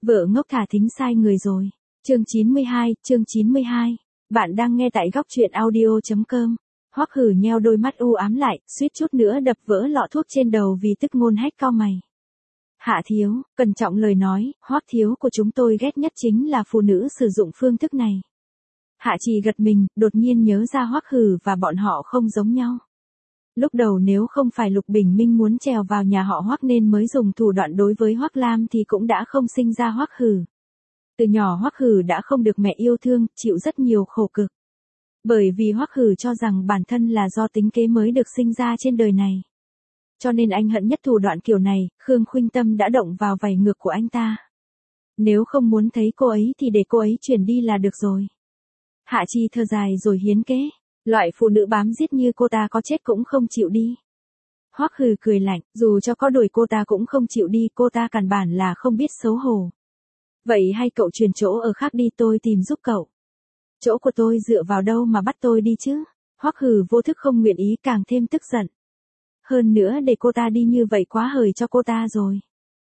Vợ ngốc thả thính sai người rồi. Chương 92. Bạn đang nghe tại góc truyện audio.com. Hoắc Hử nheo đôi mắt u ám lại, suýt chút nữa đập vỡ lọ thuốc trên đầu vì tức ngôn hét cau mày. Hạ thiếu, cẩn trọng lời nói, Hoắc thiếu của chúng tôi ghét nhất chính là phụ nữ sử dụng phương thức này. Hạ Trì gật mình, đột nhiên nhớ ra Hoắc Hử và bọn họ không giống nhau. Lúc đầu nếu không phải Lục Bình Minh muốn trèo vào nhà họ Hoắc nên mới dùng thủ đoạn đối với Hoắc Lam thì cũng đã không sinh ra Hoắc Hử. Từ nhỏ Hoắc Hử đã không được mẹ yêu thương, chịu rất nhiều khổ cực. Bởi vì Hoắc Hử cho rằng bản thân là do tính kế mới được sinh ra trên đời này. Cho nên anh hận nhất thủ đoạn kiểu này, Khương Khuynh Tâm đã động vào vảy ngược của anh ta. Nếu không muốn thấy cô ấy thì để cô ấy chuyển đi là được rồi. Hạ Chi thở dài rồi hiến kế. Loại phụ nữ bám giết như cô ta có chết cũng không chịu đi. Hoắc Hử cười lạnh, dù cho có đuổi cô ta cũng không chịu đi, cô ta căn bản là không biết xấu hổ. Vậy hay cậu chuyển chỗ ở khác đi, tôi tìm giúp cậu. Chỗ của tôi dựa vào đâu mà bắt tôi đi chứ? Hoắc Hử vô thức không nguyện ý, càng thêm tức giận. Hơn nữa để cô ta đi như vậy quá hời cho cô ta rồi.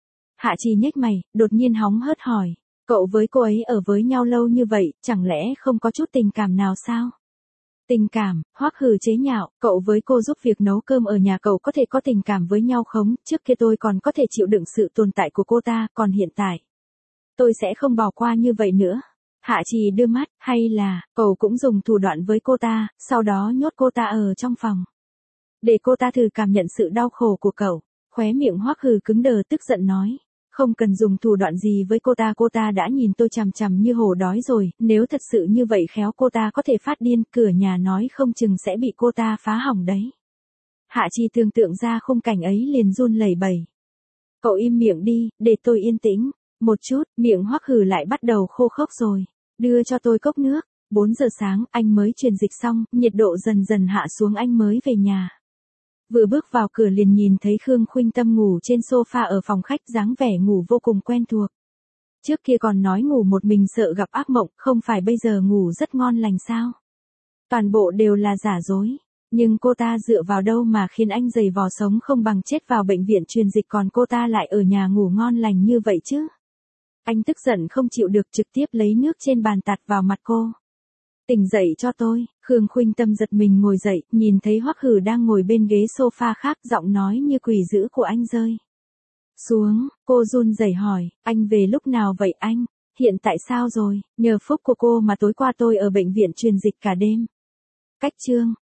Hạ Trì nhếch mày, đột nhiên hóng hớt hỏi, cậu với cô ấy ở với nhau lâu như vậy, chẳng lẽ không có chút tình cảm nào sao? Tình cảm, Hoắc Hử chế nhạo, cậu với cô giúp việc nấu cơm ở nhà cậu có thể có tình cảm với nhau không? Trước kia tôi còn có thể chịu đựng sự tồn tại của cô ta, còn hiện tại tôi sẽ không bỏ qua như vậy nữa. Hạ Trì đưa mắt, hay là, cậu cũng dùng thủ đoạn với cô ta, sau đó nhốt cô ta ở trong phòng. Để cô ta thử cảm nhận sự đau khổ của cậu. Khóe miệng Hoắc Hử cứng đờ tức giận nói. Không cần dùng thủ đoạn gì với cô ta đã nhìn tôi chằm chằm như hổ đói rồi, nếu thật sự như vậy khéo cô ta có thể phát điên, cửa nhà nói không chừng sẽ bị cô ta phá hỏng đấy. Hạ Chi tưởng tượng ra khung cảnh ấy liền run lẩy bẩy. Cậu im miệng đi, để tôi yên tĩnh. Một chút, miệng Hoắc Hử lại bắt đầu khô khốc rồi. Đưa cho tôi cốc nước. 4 giờ sáng, anh mới truyền dịch xong, nhiệt độ dần dần hạ xuống, anh mới về nhà. Vừa bước vào cửa liền nhìn thấy Khương Khuynh Tâm ngủ trên sofa ở phòng khách, dáng vẻ ngủ vô cùng quen thuộc. Trước kia còn nói ngủ một mình sợ gặp ác mộng, không phải bây giờ ngủ rất ngon lành sao? Toàn bộ đều là giả dối. Nhưng cô ta dựa vào đâu mà khiến anh giày vò sống không bằng chết vào bệnh viện truyền dịch, còn cô ta lại ở nhà ngủ ngon lành như vậy chứ? Anh tức giận không chịu được, trực tiếp lấy nước trên bàn tạt vào mặt cô. Tỉnh dậy cho tôi. Khương Khuynh Tâm giật mình ngồi dậy, nhìn thấy Hoắc Hử đang ngồi bên ghế sofa khác, giọng nói như quỷ dữ của anh rơi xuống. Cô run rẩy hỏi, anh về lúc nào vậy anh? Hiện tại sao rồi? Nhờ phúc của cô mà tối qua tôi ở bệnh viện truyền dịch cả đêm. Cách chương